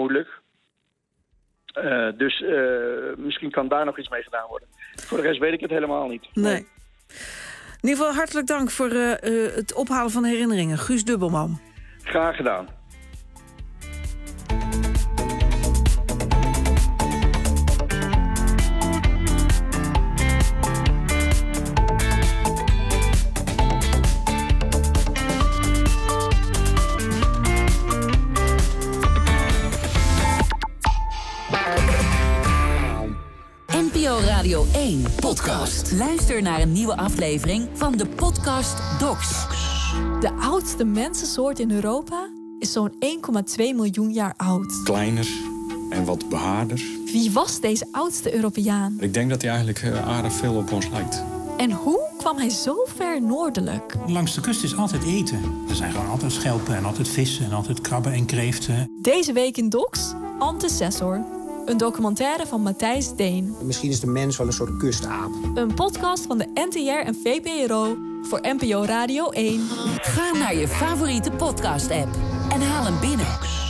moeilijk. Dus misschien kan daar nog iets mee gedaan worden. Voor de rest weet ik het helemaal niet. Nee. In ieder geval hartelijk dank voor het ophalen van herinneringen. Guus Dubbelman. Graag gedaan. NPO Radio 1 podcast. Luister naar een nieuwe aflevering van de podcast Docs. De oudste mensensoort in Europa is zo'n 1,2 miljoen jaar oud. Kleiner en wat behaarder. Wie was deze oudste Europeaan? Ik denk dat hij eigenlijk aardig veel op ons lijkt. En hoe kwam hij zo ver noordelijk? Langs de kust is altijd eten. Er zijn gewoon altijd schelpen en altijd vissen en altijd krabben en kreeften. Deze week in Docs, Antecessor. Een documentaire van Matthijs Deen. Misschien is de mens wel een soort kustaap. Een podcast van de NTR en VPRO voor NPO Radio 1. Ga naar je favoriete podcast-app en haal hem binnen.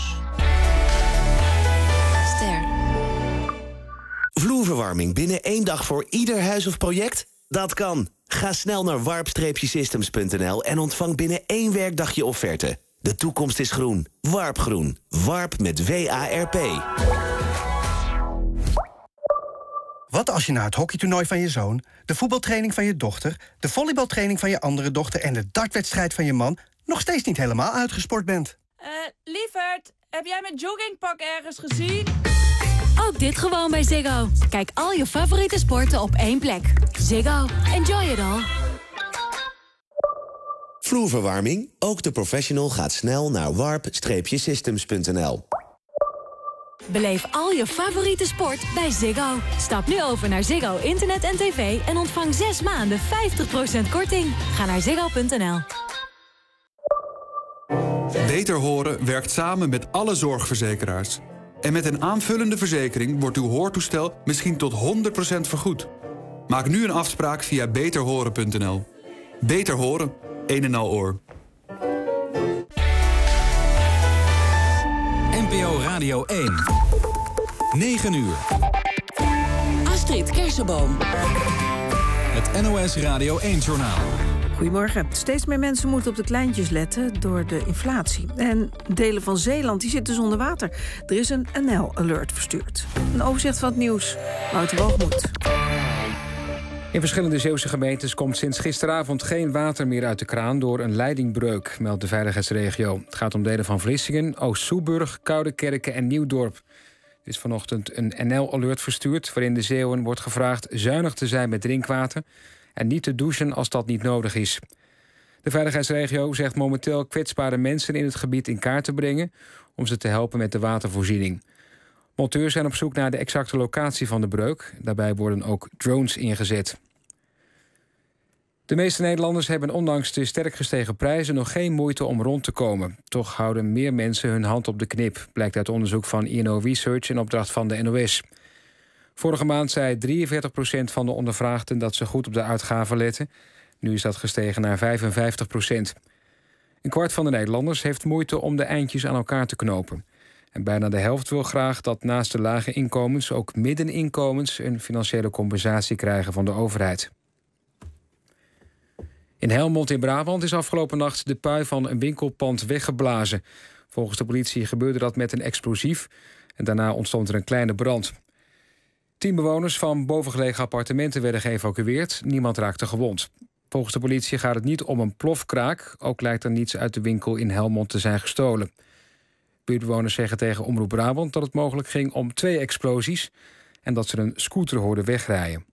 Ster. Vloerverwarming binnen 1 dag voor ieder huis of project? Dat kan. Ga snel naar warp-systems.nl en ontvang binnen 1 werkdag je offerte. De toekomst is groen. Warpgroen. Warp met W-A-R-P. Wat als je na het hockeytoernooi van je zoon, de voetbaltraining van je dochter, de volleybaltraining van je andere dochter en de dartwedstrijd van je man nog steeds niet helemaal uitgesport bent? Lieverd, heb jij mijn joggingpak ergens gezien? Ook dit gewoon bij Ziggo. Kijk al je favoriete sporten op één plek. Ziggo. Enjoy it all. Vloerverwarming? Ook de professional gaat snel naar warp-systems.nl. Beleef al je favoriete sport bij Ziggo. Stap nu over naar Ziggo Internet en TV en ontvang 6 maanden 50% korting. Ga naar ziggo.nl. Beter Horen werkt samen met alle zorgverzekeraars. En met een aanvullende verzekering wordt uw hoortoestel misschien tot 100% vergoed. Maak nu een afspraak via beterhoren.nl. Beter Horen, een en al oor. NPO Radio 1. 9 uur. Astrid Kersenboom. Het NOS Radio 1-journaal. Goedemorgen. Steeds meer mensen moeten op de kleintjes letten door de inflatie. En delen van Zeeland die zitten zonder water. Er is een NL-alert verstuurd. Een overzicht van het nieuws. Wouter Woogmoed. In verschillende Zeeuwse gemeentes komt sinds gisteravond geen water meer uit de kraan door een leidingbreuk, meldt de veiligheidsregio. Het gaat om delen van Vlissingen, Oost-Soeburg, Koudekerke en Nieuwdorp. Er is vanochtend een NL-alert verstuurd waarin de Zeeuwen wordt gevraagd zuinig te zijn met drinkwater en niet te douchen als dat niet nodig is. De veiligheidsregio zegt momenteel kwetsbare mensen in het gebied in kaart te brengen om ze te helpen met de watervoorziening. Monteurs zijn op zoek naar de exacte locatie van de breuk. Daarbij worden ook drones ingezet. De meeste Nederlanders hebben ondanks de sterk gestegen prijzen nog geen moeite om rond te komen. Toch houden meer mensen hun hand op de knip, blijkt uit onderzoek van INO Research in opdracht van de NOS. Vorige maand zei 43% van de ondervraagden dat ze goed op de uitgaven letten. Nu is dat gestegen naar 55%. Een kwart van de Nederlanders heeft moeite om de eindjes aan elkaar te knopen. En bijna de helft wil graag dat naast de lage inkomens ook middeninkomens een financiële compensatie krijgen van de overheid. In Helmond in Brabant is afgelopen nacht de pui van een winkelpand weggeblazen. Volgens de politie gebeurde dat met een explosief en daarna ontstond er een kleine brand. 10 bewoners van bovengelegen appartementen werden geëvacueerd. Niemand raakte gewond. Volgens de politie gaat het niet om een plofkraak. Ook lijkt er niets uit de winkel in Helmond te zijn gestolen. Buurtbewoners zeggen tegen Omroep Brabant dat het mogelijk ging om 2 explosies en dat ze een scooter hoorden wegrijden.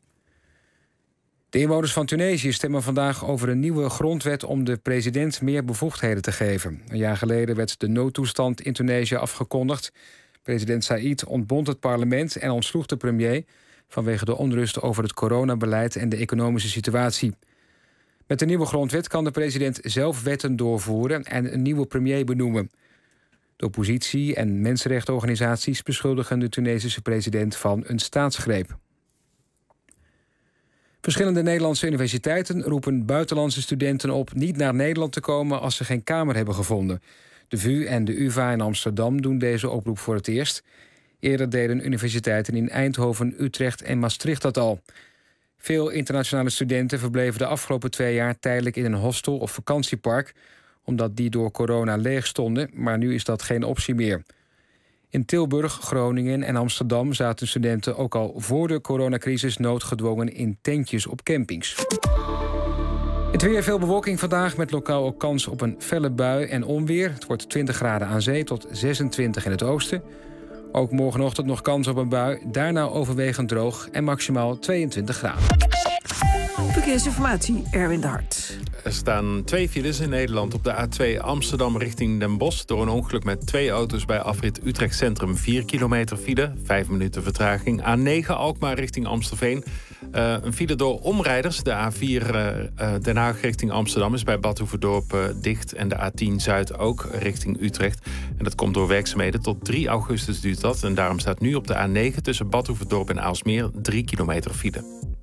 De inwoners van Tunesië stemmen vandaag over een nieuwe grondwet om de president meer bevoegdheden te geven. Een jaar geleden werd de noodtoestand in Tunesië afgekondigd. President Saïd ontbond het parlement en ontsloeg de premier vanwege de onrust over het coronabeleid en de economische situatie. Met de nieuwe grondwet kan de president zelf wetten doorvoeren en een nieuwe premier benoemen. De oppositie en mensenrechtenorganisaties beschuldigen de Tunesische president van een staatsgreep. Verschillende Nederlandse universiteiten roepen buitenlandse studenten op niet naar Nederland te komen als ze geen kamer hebben gevonden. De VU en de UvA in Amsterdam doen deze oproep voor het eerst. Eerder deden universiteiten in Eindhoven, Utrecht en Maastricht dat al. Veel internationale studenten verbleven de afgelopen 2 jaar tijdelijk in een hostel of vakantiepark, omdat die door corona leeg stonden, maar nu is dat geen optie meer. In Tilburg, Groningen en Amsterdam zaten studenten ook al voor de coronacrisis noodgedwongen in tentjes op campings. Het weer, veel bewolking vandaag met lokaal ook kans op een felle bui en onweer. Het wordt 20 graden aan zee tot 26 in het oosten. Ook morgenochtend nog kans op een bui, daarna overwegend droog en maximaal 22 graden. Verkeersinformatie, Erwin de Hart. Er staan 2 files in Nederland op de A2 Amsterdam richting Den Bosch. Door een ongeluk met 2 auto's bij afrit Utrecht Centrum. 4 kilometer file, 5 minuten vertraging. A9 Alkmaar richting Amstelveen. Een file door omrijders. De A4 Den Haag richting Amsterdam is bij Bad Hoeverdorp dicht. En de A10 Zuid ook richting Utrecht. En dat komt door werkzaamheden. Tot 3 augustus duurt dat. En daarom staat nu op de A9 tussen Bad Hoeverdorp en Aalsmeer 3 kilometer file.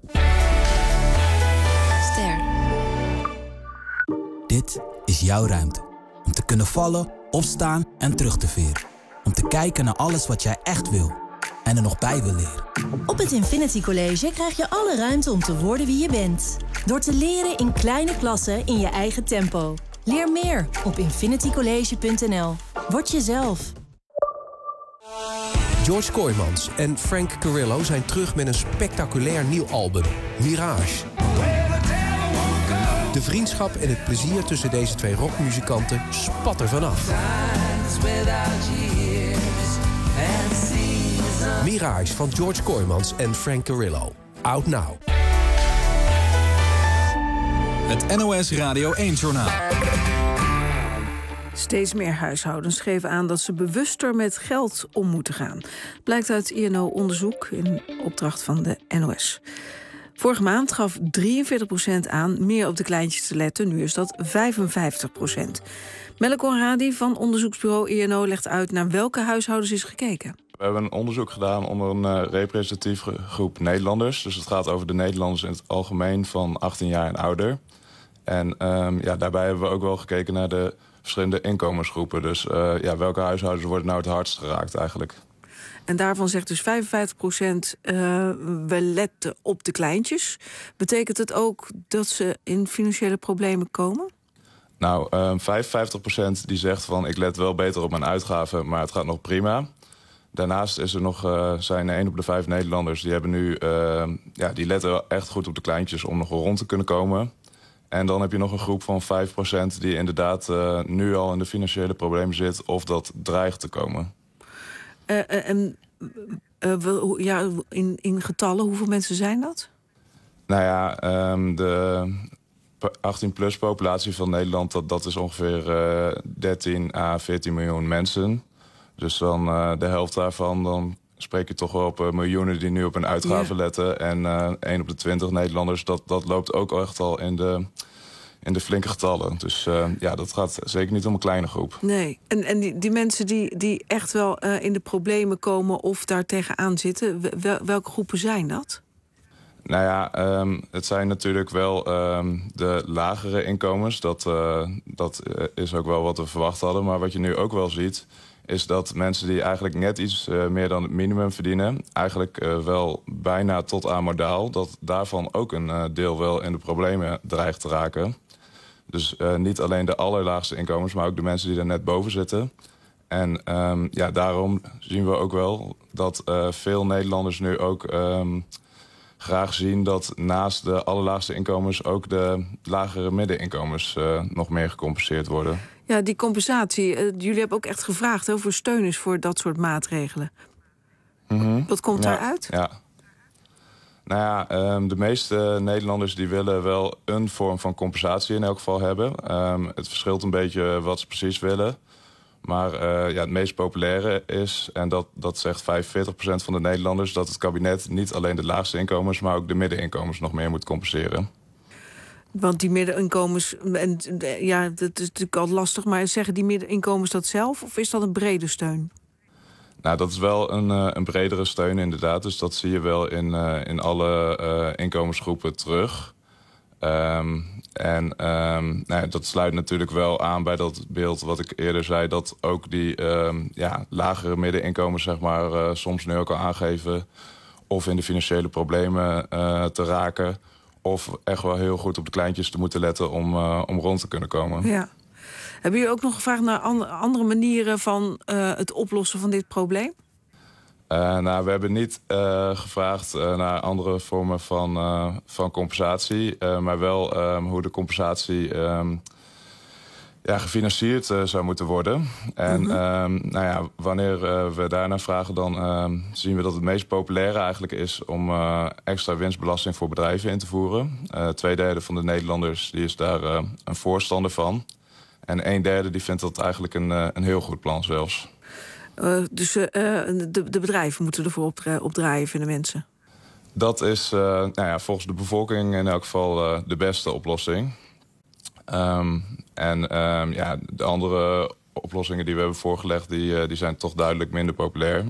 Dit is jouw ruimte. Om te kunnen vallen, opstaan en terug te veren. Om te kijken naar alles wat jij echt wil. En er nog bij wil leren. Op het Infinity College krijg je alle ruimte om te worden wie je bent. Door te leren in kleine klassen in je eigen tempo. Leer meer op infinitycollege.nl. Word jezelf. George Kooijmans en Frank Carrillo zijn terug met een spectaculair nieuw album, Mirage. De vriendschap en het plezier tussen deze 2 rockmuzikanten spat er vanaf. Mirage van George Kooijmans en Frank Carrillo. Out now. Het NOS Radio 1-journaal. Steeds meer huishoudens geven aan dat ze bewuster met geld om moeten gaan. Blijkt uit INO-onderzoek in opdracht van de NOS. Vorige maand gaf 43% aan meer op de kleintjes te letten. Nu is dat 55%. Melle Conradi van onderzoeksbureau INO legt uit naar welke huishoudens is gekeken. We hebben een onderzoek gedaan onder een representatieve groep Nederlanders. Dus het gaat over de Nederlanders in het algemeen van 18 jaar en ouder. En daarbij hebben we ook wel gekeken naar de verschillende inkomensgroepen. Dus welke huishoudens worden nou het hardst geraakt eigenlijk? En daarvan zegt dus 55% we letten op de kleintjes. Betekent het ook dat ze in financiële problemen komen? Nou, 55% die zegt van ik let wel beter op mijn uitgaven, maar het gaat nog prima. Daarnaast is er zijn 1 op de 5 Nederlanders die hebben nu, die letten wel echt goed op de kleintjes om nog wel rond te kunnen komen. En dan heb je nog een groep van 5% die inderdaad nu al in de financiële problemen zit of dat dreigt te komen. In getallen, hoeveel mensen zijn dat? Nou ja, de 18-plus populatie van Nederland, dat is ongeveer 13 à 14 miljoen mensen. Dus dan de helft daarvan, dan spreek je toch wel op miljoenen die nu op hun uitgaven letten. En 1 op de 20 Nederlanders, dat loopt ook echt al in de flinke getallen. Dus dat gaat zeker niet om een kleine groep. Nee, en die mensen die echt wel in de problemen komen of daar tegenaan zitten, welke groepen zijn dat? Nou ja, het zijn natuurlijk wel de lagere inkomens. Dat is ook wel wat we verwacht hadden. Maar wat je nu ook wel ziet, is dat mensen die eigenlijk net iets meer dan het minimum verdienen, eigenlijk wel bijna tot aan modaal, dat daarvan ook een deel wel in de problemen dreigt te raken. Dus niet alleen de allerlaagste inkomens, maar ook de mensen die er net boven zitten. En daarom zien we ook wel dat veel Nederlanders nu ook graag zien dat naast de allerlaagste inkomens ook de lagere middeninkomens nog meer gecompenseerd worden. Ja, die compensatie. Jullie hebben ook echt gevraagd of er steun is voor dat soort maatregelen. Wat komt daaruit? Ja. Nou ja, de meeste Nederlanders die willen wel een vorm van compensatie in elk geval hebben. Het verschilt een beetje wat ze precies willen. Maar het meest populaire is, en dat zegt 45% van de Nederlanders, dat het kabinet niet alleen de laagste inkomens, maar ook de middeninkomens nog meer moet compenseren. Want die middeninkomens, dat is natuurlijk al lastig, maar zeggen die middeninkomens dat zelf of is dat een brede steun? Nou, dat is wel een bredere steun inderdaad. Dus dat zie je wel in alle inkomensgroepen terug. Dat sluit natuurlijk wel aan bij dat beeld wat ik eerder zei, dat ook die lagere middeninkomens zeg maar, soms nu ook al aangeven of in de financiële problemen te raken, of echt wel heel goed op de kleintjes te moeten letten om rond te kunnen komen. Ja. Hebben jullie ook nog gevraagd naar andere manieren van het oplossen van dit probleem? We hebben niet gevraagd naar andere vormen van compensatie, maar wel hoe de compensatie gefinancierd zou moeten worden. En wanneer we daarnaar vragen, dan zien we dat het meest populaire eigenlijk is om extra winstbelasting voor bedrijven in te voeren. 2/3 van de Nederlanders die is daar een voorstander van. En 1/3 die vindt dat eigenlijk een heel goed plan zelfs. Dus de bedrijven moeten ervoor opdraaien, vinden mensen? Dat is volgens de bevolking in elk geval de beste oplossing. De andere oplossingen die we hebben voorgelegd, die zijn toch duidelijk minder populair.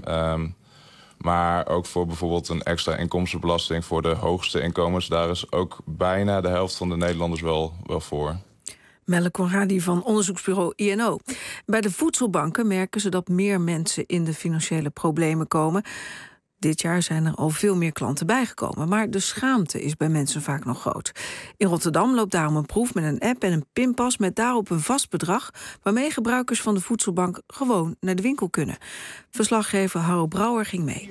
Maar ook voor bijvoorbeeld een extra inkomstenbelasting voor de hoogste inkomens, daar is ook bijna de helft van de Nederlanders wel voor. Melle Conradi van onderzoeksbureau INO. Bij de voedselbanken merken ze dat meer mensen in de financiële problemen komen. Dit jaar zijn er al veel meer klanten bijgekomen, maar de schaamte is bij mensen vaak nog groot. In Rotterdam loopt daarom een proef met een app en een pinpas met daarop een vast bedrag, waarmee gebruikers van de voedselbank gewoon naar de winkel kunnen. Verslaggever Harro Brouwer ging mee.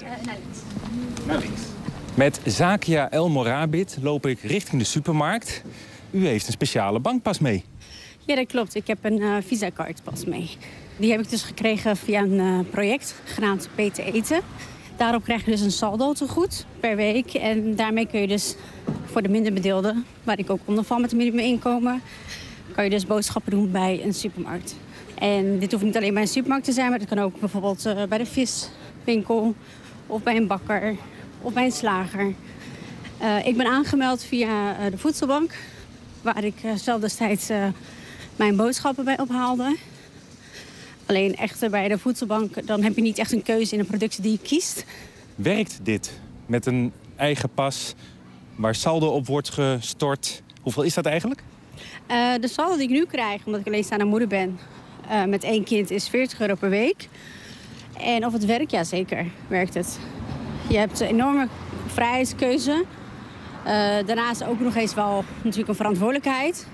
Naar links. Met Zakia El Morabit loop ik richting de supermarkt. U heeft een speciale bankpas mee. Ja, dat klopt. Ik heb een Visa-cardpas mee. Die heb ik dus gekregen via een project genaamd Beter Eten. Daarop krijg je dus een saldo tegoed per week. En daarmee kun je dus voor de minder bedeelden, waar ik ook onder val met een minimuminkomen, kan je dus boodschappen doen bij een supermarkt. En dit hoeft niet alleen bij een supermarkt te zijn, maar dat kan ook bijvoorbeeld bij de viswinkel of bij een bakker of bij een slager. Ik ben aangemeld via de voedselbank, waar ik zelf destijds mijn boodschappen bij ophaalde. Alleen echter bij de voedselbank, dan heb je niet echt een keuze in de producten die je kiest. Werkt dit met een eigen pas waar saldo op wordt gestort? Hoeveel is dat eigenlijk? De saldo die ik nu krijg, omdat ik alleenstaande moeder ben, met 1 kind, is €40 per week. En of het werkt, ja zeker werkt het. Je hebt een enorme vrijheidskeuze. Daarnaast ook nog eens wel natuurlijk een verantwoordelijkheid.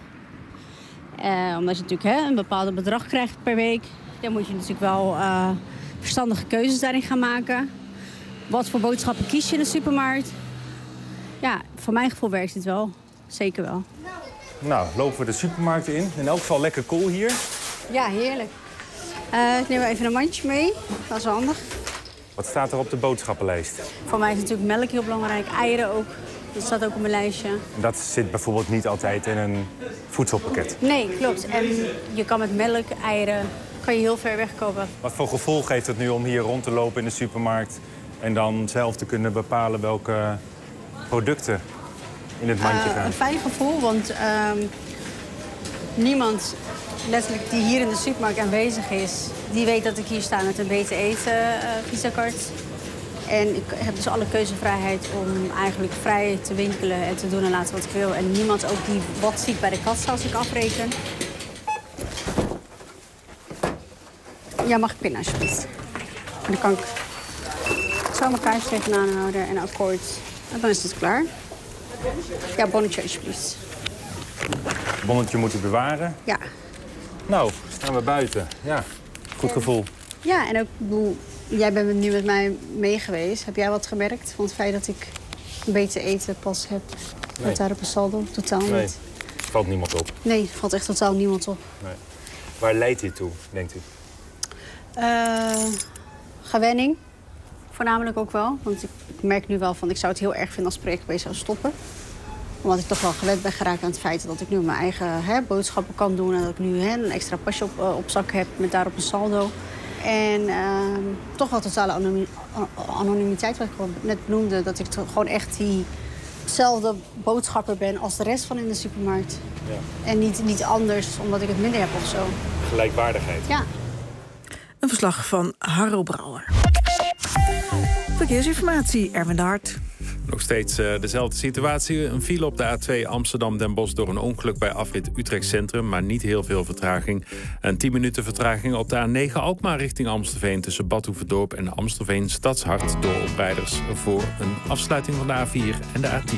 Omdat je natuurlijk een bepaald bedrag krijgt per week. Dan moet je natuurlijk wel verstandige keuzes daarin gaan maken. Wat voor boodschappen kies je in de supermarkt? Ja, voor mijn gevoel werkt het wel. Zeker wel. Nou, lopen we de supermarkt in. In elk geval lekker cool hier. Ja, heerlijk. Ik neem even een mandje mee. Dat is handig. Wat staat er op de boodschappenlijst? Voor mij is natuurlijk melk heel belangrijk. Eieren ook. Dat staat ook op mijn lijstje. Dat zit bijvoorbeeld niet altijd in een voedselpakket. Nee, klopt. En je kan met melk, eieren, kan je heel ver wegkomen. Wat voor gevoel geeft het nu om hier rond te lopen in de supermarkt en dan zelf te kunnen bepalen welke producten in het mandje gaan? Een fijn gevoel, want niemand letterlijk die hier in de supermarkt aanwezig is, die weet dat ik hier sta met een Beter Eten Visa-card. En ik heb dus alle keuzevrijheid om eigenlijk vrij te winkelen en te doen en laten wat ik wil. En niemand ook die wat ziet bij de kassa als ik afreken. Ja, mag ik pinnen alsjeblieft? En dan kan ik zo mijn kaartje tegenaan houden en akkoord. En dan is het klaar. Ja, bonnetje alsjeblieft. Bonnetje moeten bewaren? Ja. Nou, staan we buiten. Ja, goed gevoel. Ja, en ook, jij bent nu met mij mee geweest. Heb jij wat gemerkt van het feit dat ik een Beter Eten pas heb? Nee. Met daarop een saldo? Totaal niet. Nee, valt niemand op. Nee, valt echt totaal niemand op. Nee. Waar leidt dit toe, denkt u? Gewenning. Voornamelijk ook wel. Want ik merk nu wel van, ik zou het heel erg vinden als het project opeens zou stoppen. Omdat ik toch wel gewend ben geraakt aan het feit dat ik nu mijn eigen boodschappen kan doen. En dat ik nu een extra pasje op zak heb met daarop een saldo. En toch wel totale anonimiteit, wat ik gewoon net noemde. Dat ik gewoon echt diezelfde boodschapper ben als de rest van in de supermarkt. Ja. En niet anders, omdat ik het minder heb of zo. Gelijkwaardigheid. Ja. Een verslag van Harro Brouwer. Verkeersinformatie, Erwin de Hart. Nog steeds dezelfde situatie. Een file op de A2 Amsterdam-Den Bosch door een ongeluk bij afrit Utrecht Centrum, maar niet heel veel vertraging. En 10 minuten vertraging op de A9 Alkmaar richting Amstelveen tussen Bad Hoeverdorp en Amstelveen Stadshart door oprijders voor een afsluiting van de A4 en de A10.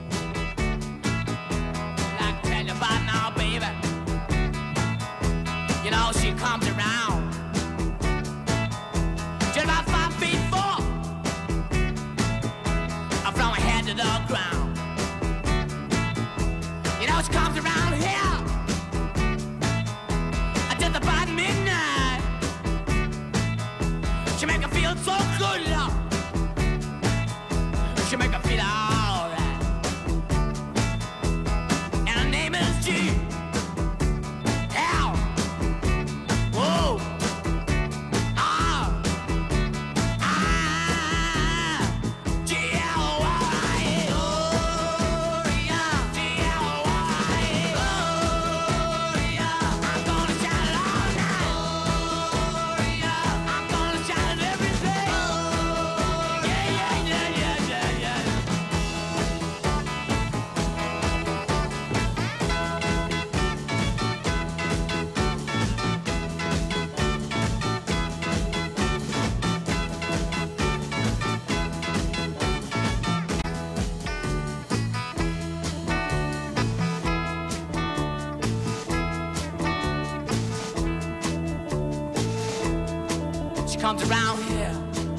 Comes around here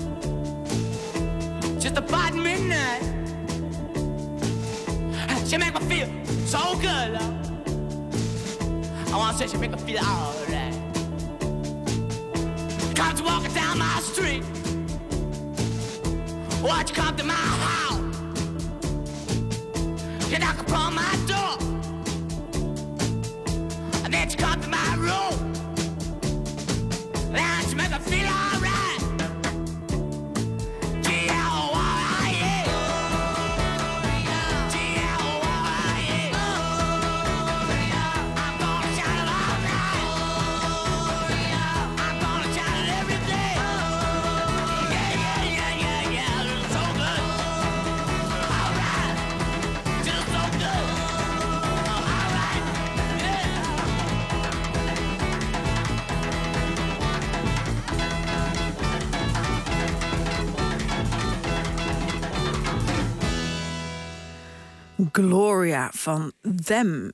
just about midnight. She make me feel so good, love. I wanna say she make me feel alright. Comes walking down my street. Watch you come to my house. You knock upon my door, and then she come to my room. And she make me feel alright. Gloria van Them.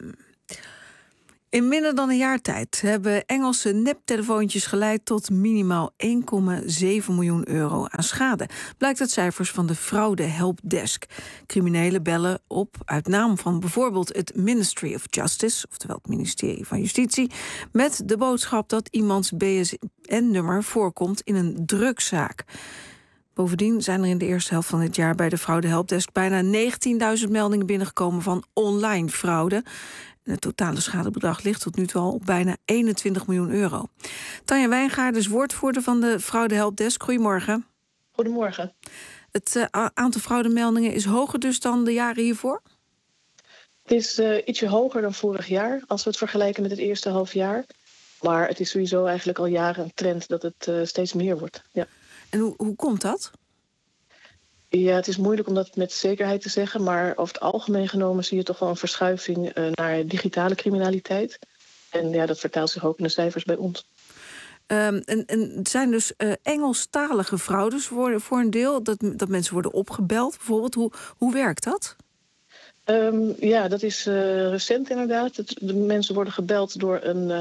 In minder dan een jaar tijd hebben Engelse neptelefoontjes geleid tot minimaal 1,7 miljoen euro aan schade. Blijkt uit cijfers van de Fraude Helpdesk. Criminelen bellen op uit naam van bijvoorbeeld het Ministry of Justice, oftewel het ministerie van Justitie, met de boodschap dat iemands BSN-nummer voorkomt in een drugszaak. Bovendien zijn er in de eerste helft van dit jaar bij de Fraude Helpdesk bijna 19.000 meldingen binnengekomen van online fraude. En het totale schadebedrag ligt tot nu toe al op bijna 21 miljoen euro. Tanja Wijngaard is woordvoerder van de Fraude Helpdesk. Goedemorgen. Goedemorgen. Het aantal fraudemeldingen is hoger dus dan de jaren hiervoor? Het is ietsje hoger dan vorig jaar, als we het vergelijken met het eerste halfjaar. Maar het is sowieso eigenlijk al jaren een trend dat het steeds meer wordt. Ja. En hoe komt dat? Ja, het is moeilijk om dat met zekerheid te zeggen, maar over het algemeen genomen zie je toch wel een verschuiving naar digitale criminaliteit. En ja, dat vertaalt zich ook in de cijfers bij ons. En het zijn dus Engelstalige fraudes voor een deel, dat mensen worden opgebeld bijvoorbeeld. Hoe werkt dat? Ja, dat is recent inderdaad. De mensen worden gebeld door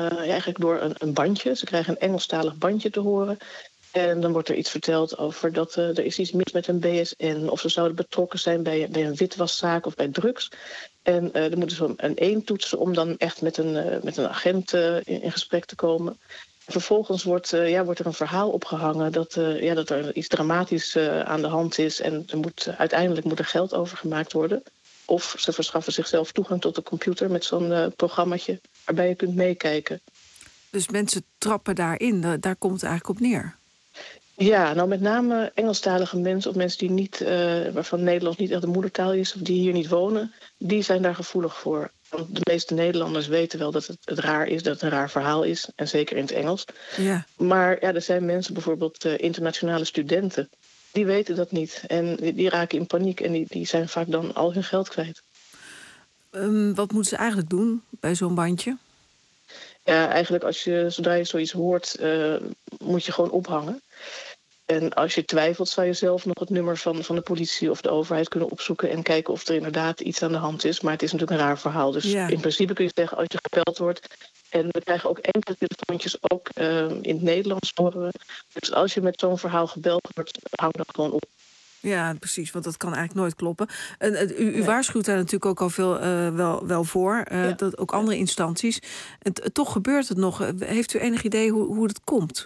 een bandje. Ze krijgen een Engelstalig bandje te horen. En dan wordt er iets verteld over dat er is iets mis met een BSN. Of ze zouden betrokken zijn bij een witwaszaak of bij drugs. En dan moeten ze een 1 toetsen om dan echt met een agent in gesprek te komen. En vervolgens wordt er een verhaal opgehangen dat er iets dramatisch aan de hand is. En uiteindelijk moet er geld overgemaakt worden. Of ze verschaffen zichzelf toegang tot de computer met zo'n programmaatje waarbij je kunt meekijken. Dus mensen trappen daarin, daar komt het eigenlijk op neer? Ja, nou met name Engelstalige mensen of mensen die niet, waarvan Nederlands niet echt de moedertaal is of die hier niet wonen, die zijn daar gevoelig voor. Want de meeste Nederlanders weten wel dat het raar is, dat het een raar verhaal is. En zeker in het Engels. Ja. Maar ja, er zijn mensen, bijvoorbeeld internationale studenten, die weten dat niet. En die raken in paniek en die zijn vaak dan al hun geld kwijt. Wat moeten ze eigenlijk doen bij zo'n bandje? Ja, eigenlijk zodra je zoiets hoort, moet je gewoon ophangen. En als je twijfelt, zou je zelf nog het nummer van de politie of de overheid kunnen opzoeken en kijken of er inderdaad iets aan de hand is. Maar het is natuurlijk een raar verhaal. Dus in principe kun je zeggen, als je gebeld wordt. En we krijgen ook enkele telefoontjes, ook in het Nederlands horen we. Dus als je met zo'n verhaal gebeld wordt, hang dat gewoon op. Ja, precies, want dat kan eigenlijk nooit kloppen. U waarschuwt daar natuurlijk ook al veel wel voor, dat ook andere instanties. Toch gebeurt het nog. Heeft u enig idee hoe het komt?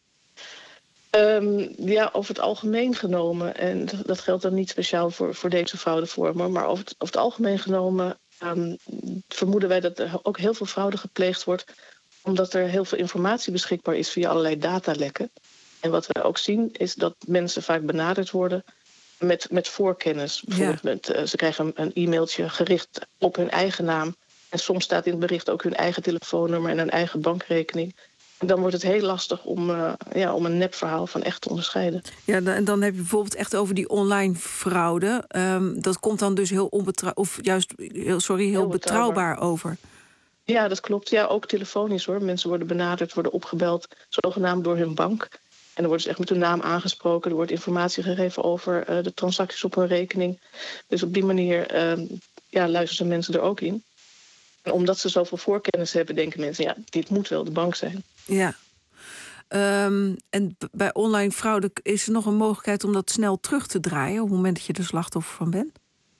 Over het algemeen genomen, en dat geldt dan niet speciaal voor deze fraudevormen, maar over het algemeen genomen vermoeden wij dat er ook heel veel fraude gepleegd wordt, omdat er heel veel informatie beschikbaar is via allerlei datalekken. En wat we ook zien is dat mensen vaak benaderd worden met voorkennis. Bijvoorbeeld ze krijgen een e-mailtje gericht op hun eigen naam. En soms staat in het bericht ook hun eigen telefoonnummer en hun eigen bankrekening. En dan wordt het heel lastig om een nepverhaal van echt te onderscheiden. Ja, en dan heb je bijvoorbeeld echt over die online fraude. Dat komt dan dus heel betrouwbaar over. Ja, dat klopt. Ja, ook telefonisch hoor. Mensen worden benaderd, worden opgebeld, zogenaamd door hun bank. En dan worden ze echt met hun naam aangesproken. Er wordt informatie gegeven over de transacties op hun rekening. Dus op die manier luisteren mensen er ook in. En omdat ze zoveel voorkennis hebben, denken mensen, dit moet wel de bank zijn. Ja. En bij online fraude is er nog een mogelijkheid om dat snel terug te draaien op het moment dat je er slachtoffer van bent?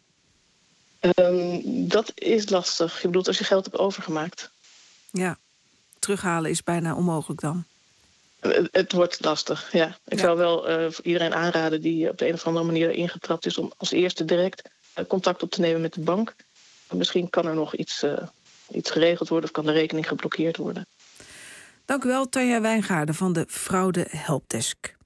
Dat is lastig. Je bedoelt als je geld hebt overgemaakt. Ja, terughalen is bijna onmogelijk dan. Het wordt lastig, ja. Ik zou wel voor iedereen aanraden die op de een of andere manier ingetrapt is om als eerste direct contact op te nemen met de bank. Misschien kan er nog iets geregeld worden of kan de rekening geblokkeerd worden. Dank u wel, Tanja Wijngaarden van de Fraude Helpdesk.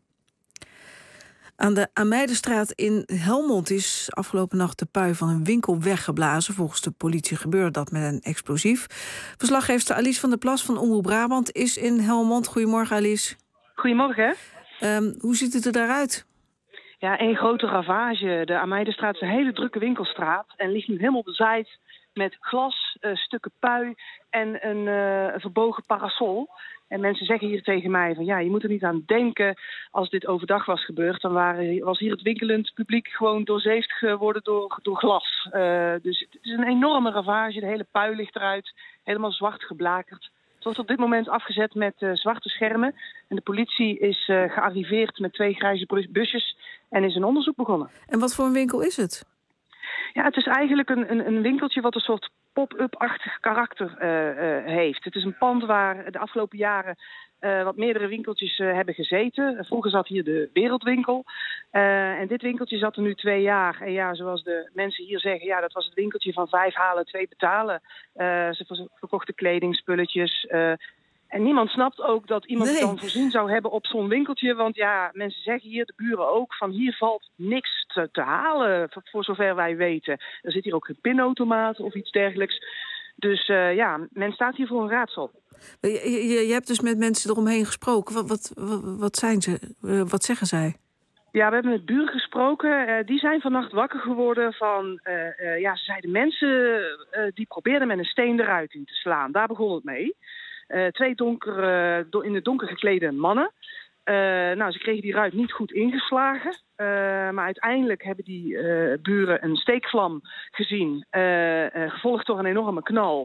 Aan de Ameidenstraat in Helmond is afgelopen nacht de pui van een winkel weggeblazen. Volgens de politie gebeurde dat met een explosief. Verslaggeefster Alice van der Plas van Omroep Brabant is in Helmond. Goedemorgen, Alice. Goedemorgen. Hoe ziet het er daaruit? Ja, één grote ravage. De Ameidenstraat is een hele drukke winkelstraat en ligt nu helemaal bezaaid met glas, stukken pui en een verbogen parasol. En mensen zeggen hier tegen mij van je moet er niet aan denken als dit overdag was gebeurd. Dan was hier het winkelend publiek gewoon doorzeefd geworden door glas. Dus het is een enorme ravage. De hele pui ligt eruit, helemaal zwart geblakerd. Het wordt op dit moment afgezet met zwarte schermen. En de politie is gearriveerd met 2 grijze busjes en is een onderzoek begonnen. En wat voor een winkel is het? Ja, het is eigenlijk een winkeltje wat een soort pop-up-achtig karakter heeft. Het is een pand waar de afgelopen jaren wat meerdere winkeltjes hebben gezeten. Vroeger zat hier de Wereldwinkel. En dit winkeltje zat er nu 2 jaar. En zoals de mensen hier zeggen, dat was het winkeltje van 5 halen, 2 betalen. Ze verkochten kledingspulletjes. En niemand snapt ook dat iemand dan voorzien zou hebben op zo'n winkeltje. Want mensen zeggen hier, de buren ook, van hier valt niks te halen, voor zover wij weten. Er zit hier ook geen pinautomaat of iets dergelijks. Dus men staat hier voor een raadsel. Je hebt dus met mensen eromheen gesproken. Wat zijn ze? Wat zeggen zij? Ja, we hebben met buren gesproken. Die zijn vannacht wakker geworden van... ze zeiden mensen die probeerden met een steen de ruit in te slaan. Daar begon het mee. 2 in het donker geklede mannen. Ze kregen die ruit niet goed ingeslagen. Maar uiteindelijk hebben die buren een steekvlam gezien. Gevolgd door een enorme knal.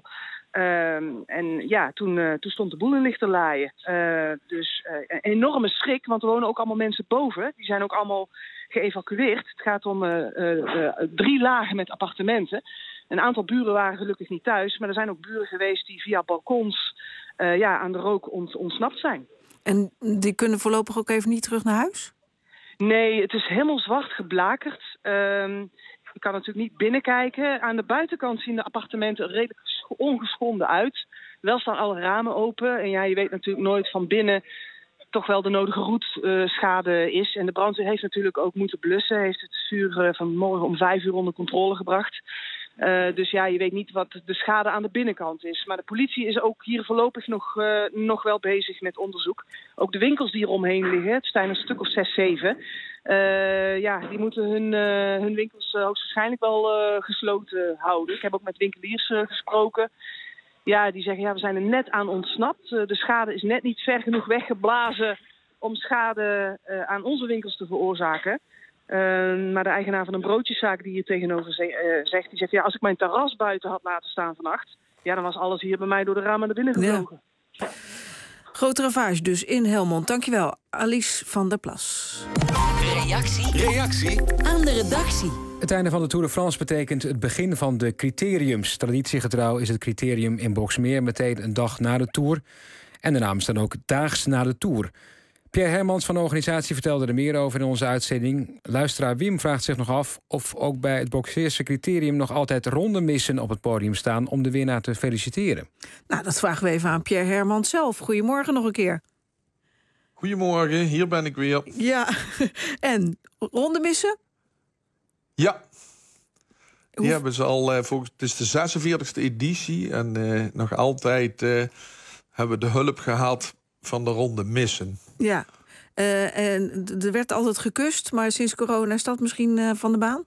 Toen stond de boel in lichterlaaien. Dus een enorme schrik, want er wonen ook allemaal mensen boven. Die zijn ook allemaal geëvacueerd. Het gaat om 3 lagen met appartementen. Een aantal buren waren gelukkig niet thuis. Maar er zijn ook buren geweest die via balkons aan de rook ontsnapt zijn. En die kunnen voorlopig ook even niet terug naar huis? Nee, het is helemaal zwart geblakerd. Je kan natuurlijk niet binnenkijken. Aan de buitenkant zien de appartementen redelijk ongeschonden uit. Wel staan alle ramen open. En je weet natuurlijk nooit van binnen toch wel de nodige roetschade is. En de brandweer heeft natuurlijk ook moeten blussen. Heeft het vuur vanmorgen om 5 uur onder controle gebracht. Dus ja, je weet niet wat de schade aan de binnenkant is. Maar de politie is ook hier voorlopig nog wel bezig met onderzoek. Ook de winkels die eromheen liggen, het zijn een stuk of 6, 7... die moeten hun winkels hoogstwaarschijnlijk wel gesloten houden. Ik heb ook met winkeliers gesproken. Ja, die zeggen, we zijn er net aan ontsnapt. De schade is net niet ver genoeg weggeblazen om schade aan onze winkels te veroorzaken. Maar de eigenaar van een broodjeszaak die hier tegenover zegt... die zegt, als ik mijn terras buiten had laten staan vannacht... dan was alles hier bij mij door de ramen naar binnen gevlogen. Ja. Grote ravage dus in Helmond. Dankjewel, Alice van der Plas. Reactie aan de redactie. Het einde van de Tour de France betekent het begin van de criteriums. Traditiegetrouw is het criterium in Boxmeer meteen een dag na de Tour. En de naam staat ook daags na de Tour. Pierre Hermans van de organisatie vertelde er meer over in onze uitzending. Luisteraar Wim vraagt zich nog af of ook bij het Boxmeerse criterium nog altijd rondemissen op het podium staan om de winnaar te feliciteren. Nou, dat vragen we even aan Pierre Hermans zelf. Goedemorgen nog een keer. Goedemorgen, hier ben ik weer. Ja, en rondemissen? Ja. Die hebben ze al, het is de 46e editie en nog altijd hebben we de hulp gehad van de ronde missen. Ja, en er werd altijd gekust, maar sinds corona is dat misschien van de baan?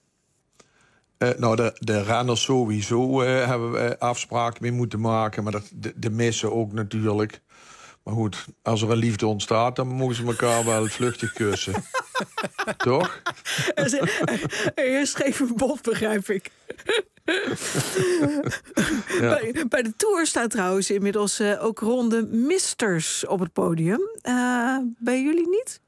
De renners sowieso hebben we afspraken mee moeten maken, maar de missen ook natuurlijk. Maar goed, als er een liefde ontstaat, dan mogen ze elkaar wel vluchtig kussen. Toch? Er is geen verbod, begrijp ik. Ja. Bij de Tour staat trouwens inmiddels ook ronde misters op het podium. Bij jullie niet?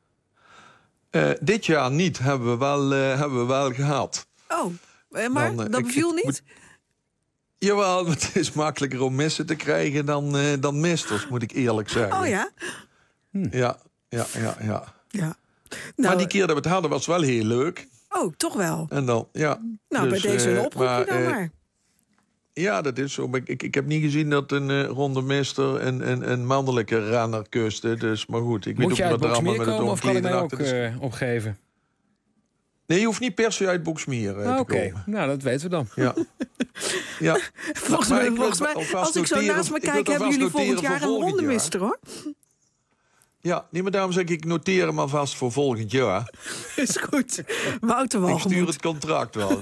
Dit jaar niet, hebben we wel gehad. Oh, maar dat beviel niet? Jawel, het is makkelijker om missen te krijgen dan misters, moet ik eerlijk zeggen. Oh ja? Ja. Nou, maar die keer dat we het hadden was wel heel leuk. Oh, toch wel? En dan, ja. Nou, dus, bij deze een oproepje dan maar. Ja, dat is zo. Ik heb niet gezien dat een ronde mister een mannelijke renner kuste. Dus, maar goed, ik weet ook wat er allemaal met het omkleden of kan ik mij ook opgeven. Nee, je hoeft niet per se uit Boxmeer te komen. Nou, dat weten we dan. Ja. Volgens mij, als ik zo naast me kijk, hebben jullie volgend jaar een rondemister, hoor. Ja, maar daarom zeg ik noteer hem alvast voor volgend jaar. Is goed. Wouter Walgemoed. Ik stuur het contract wel.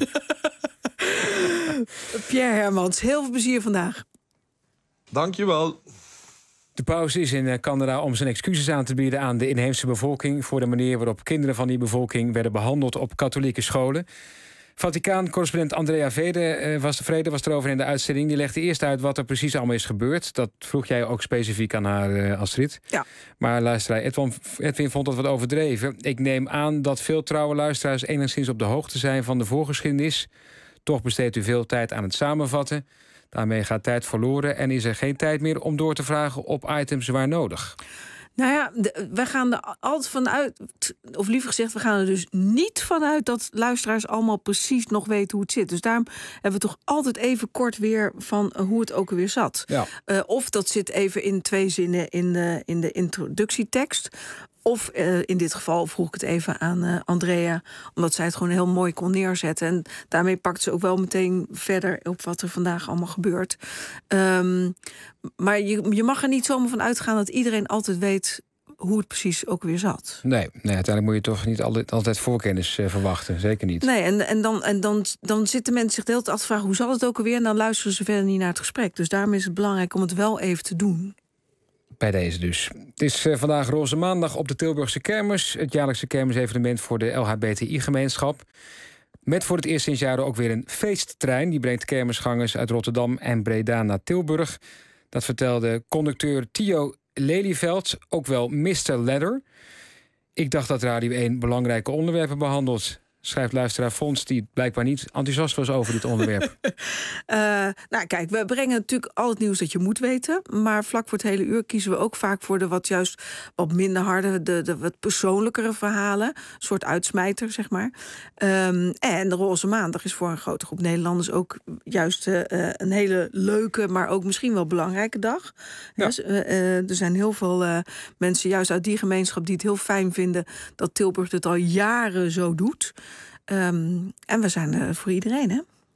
Pierre Hermans, heel veel plezier vandaag. Dankjewel. De paus is in Canada om zijn excuses aan te bieden aan de inheemse bevolking voor de manier waarop kinderen van die bevolking werden behandeld op katholieke scholen. Vaticaan-correspondent Andrea Vrede was erover in de uitzending. Die legde eerst uit wat er precies allemaal is gebeurd. Dat vroeg jij ook specifiek aan haar, Astrid. Ja. Maar luisteraar Edwin vond dat wat overdreven. Ik neem aan dat veel trouwe luisteraars enigszins op de hoogte zijn van de voorgeschiedenis. Toch besteedt u veel tijd aan het samenvatten. Daarmee gaat tijd verloren en is er geen tijd meer om door te vragen op items waar nodig. Nou ja, wij gaan er altijd vanuit, of liever gezegd, we gaan er dus niet vanuit dat luisteraars allemaal precies nog weten hoe het zit. Dus daarom hebben we toch altijd even kort weer van hoe het ook weer zat. Ja. Of dat zit even in 2 zinnen in de introductietekst. Of in dit geval vroeg ik het even aan Andrea, omdat zij het gewoon heel mooi kon neerzetten. En daarmee pakt ze ook wel meteen verder op wat er vandaag allemaal gebeurt. Maar je mag er niet zomaar van uitgaan dat iedereen altijd weet hoe het precies ook weer zat. Nee, uiteindelijk moet je toch niet altijd voorkennis verwachten. Zeker niet. Nee, en dan zitten mensen zich de hele tijd af te vragen hoe zat het ook alweer? En dan luisteren ze verder niet naar het gesprek. Dus daarom is het belangrijk om het wel even te doen. Bij deze dus. Het is vandaag Roze Maandag op de Tilburgse Kermis. Het jaarlijkse kermisevenement voor de LHBTI-gemeenschap. Met voor het eerst sinds jaren ook weer een feesttrein. Die brengt kermisgangers uit Rotterdam en Breda naar Tilburg. Dat vertelde conducteur Theo Lelyveld, ook wel Mr. Ladder. Ik dacht dat Radio 1 belangrijke onderwerpen behandelt, schrijft luisteraar Fons, die blijkbaar niet enthousiast was over dit onderwerp. Nou kijk, we brengen natuurlijk al het nieuws dat je moet weten. Maar vlak voor het hele uur kiezen we ook vaak voor de wat minder harde, de wat persoonlijkere verhalen. Een soort uitsmijter, zeg maar. En de Roze Maandag is voor een grote groep Nederlanders ook juist een hele leuke, maar ook misschien wel belangrijke dag. Ja. Dus, er zijn heel veel mensen juist uit die gemeenschap die het heel fijn vinden dat Tilburg het al jaren zo doet. En we zijn voor iedereen, hè?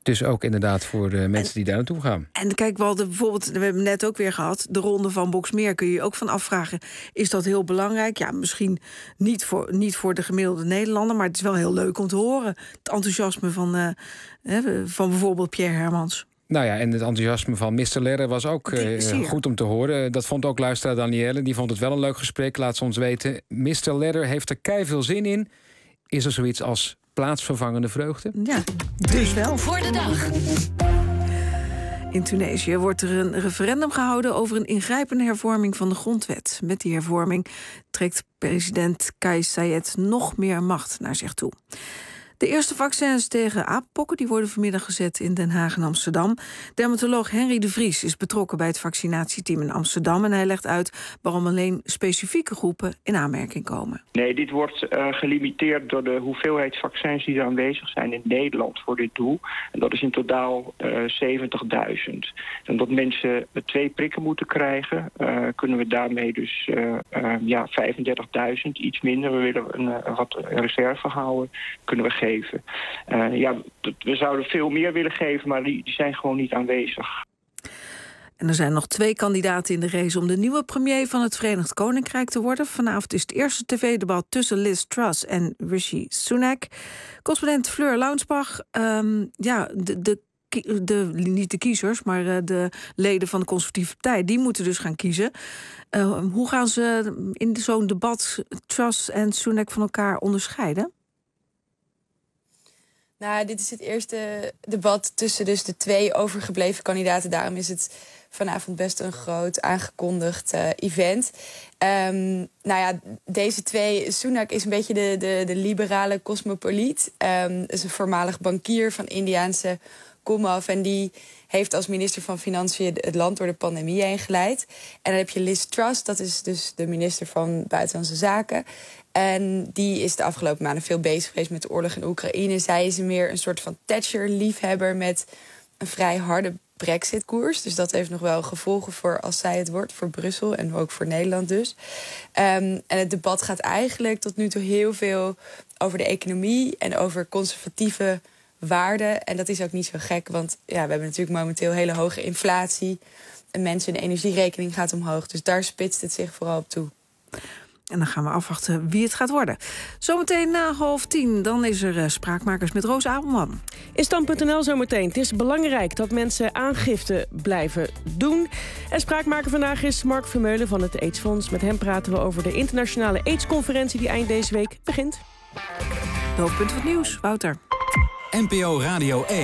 Dus ook inderdaad voor de mensen die daar naartoe gaan. En kijk, we hebben net ook weer gehad... de ronde van Boxmeer kun je ook van afvragen... is dat heel belangrijk? Ja, misschien niet voor de gemiddelde Nederlander... maar het is wel heel leuk om te horen. Het enthousiasme van bijvoorbeeld Pierre Hermans. Nou ja, en het enthousiasme van Mr. Lerre was ook goed om te horen. Dat vond ook luisteraar Danielle. Die vond het wel een leuk gesprek, laat ze ons weten. Mr. Lerre heeft er keiveel zin in. Is er zoiets als plaatsvervangende vreugde? Ja, dus wel. Voor de dag. In Tunesië wordt er een referendum gehouden over een ingrijpende hervorming van de grondwet. Met die hervorming trekt president Kais Saied nog meer macht naar zich toe. De eerste vaccins tegen apenpokken die worden vanmiddag gezet in Den Haag en Amsterdam. Dermatoloog Henry de Vries is betrokken bij het vaccinatieteam in Amsterdam. En hij legt uit waarom alleen specifieke groepen in aanmerking komen. Nee, dit wordt gelimiteerd door de hoeveelheid vaccins die er aanwezig zijn in Nederland voor dit doel. En dat is in totaal 70.000. En omdat mensen 2 prikken moeten krijgen, kunnen we daarmee dus 35.000, iets minder. We willen een wat reserve houden, kunnen we geven. We zouden veel meer willen geven, maar die zijn gewoon niet aanwezig. En er zijn nog 2 kandidaten in de race om de nieuwe premier van het Verenigd Koninkrijk te worden. Vanavond is het eerste tv-debat tussen Liz Truss en Rishi Sunak. Correspondent Fleur Launsbach, niet de kiezers, maar de leden van de Conservatieve Partij, die moeten dus gaan kiezen. Hoe gaan ze in zo'n debat Truss en Sunak van elkaar onderscheiden? Nou, dit is het eerste debat tussen dus de 2 overgebleven kandidaten. Daarom is het vanavond best een groot aangekondigd event. Deze 2... Sunak is een beetje de liberale cosmopoliet. Is een voormalig bankier van Indiaanse kom af. En die heeft als minister van Financiën het land door de pandemie heen geleid. En dan heb je Liz Truss, dat is dus de minister van Buitenlandse Zaken. En die is de afgelopen maanden veel bezig geweest met de oorlog in Oekraïne. Zij is meer een soort van Thatcher-liefhebber met een vrij harde Brexit-koers. Dus dat heeft nog wel gevolgen voor als zij het wordt, voor Brussel en ook voor Nederland dus. En het debat gaat eigenlijk tot nu toe heel veel over de economie en over conservatieve waarden. En dat is ook niet zo gek, want we hebben natuurlijk momenteel hele hoge inflatie. En mensen hun energierekening gaat omhoog. Dus daar spitst het zich vooral op toe. En dan gaan we afwachten wie het gaat worden. Zometeen na 9:30, dan is er Spraakmakers met Roos Abelman. In Stand.nl zometeen. Het is belangrijk dat mensen aangifte blijven doen. En spraakmaker vandaag is Mark Vermeulen van het AIDS-fonds. Met hem praten we over de internationale AIDS-conferentie die eind deze week begint. De hoofdpunten van het nieuws, Wouter. NPO Radio 1.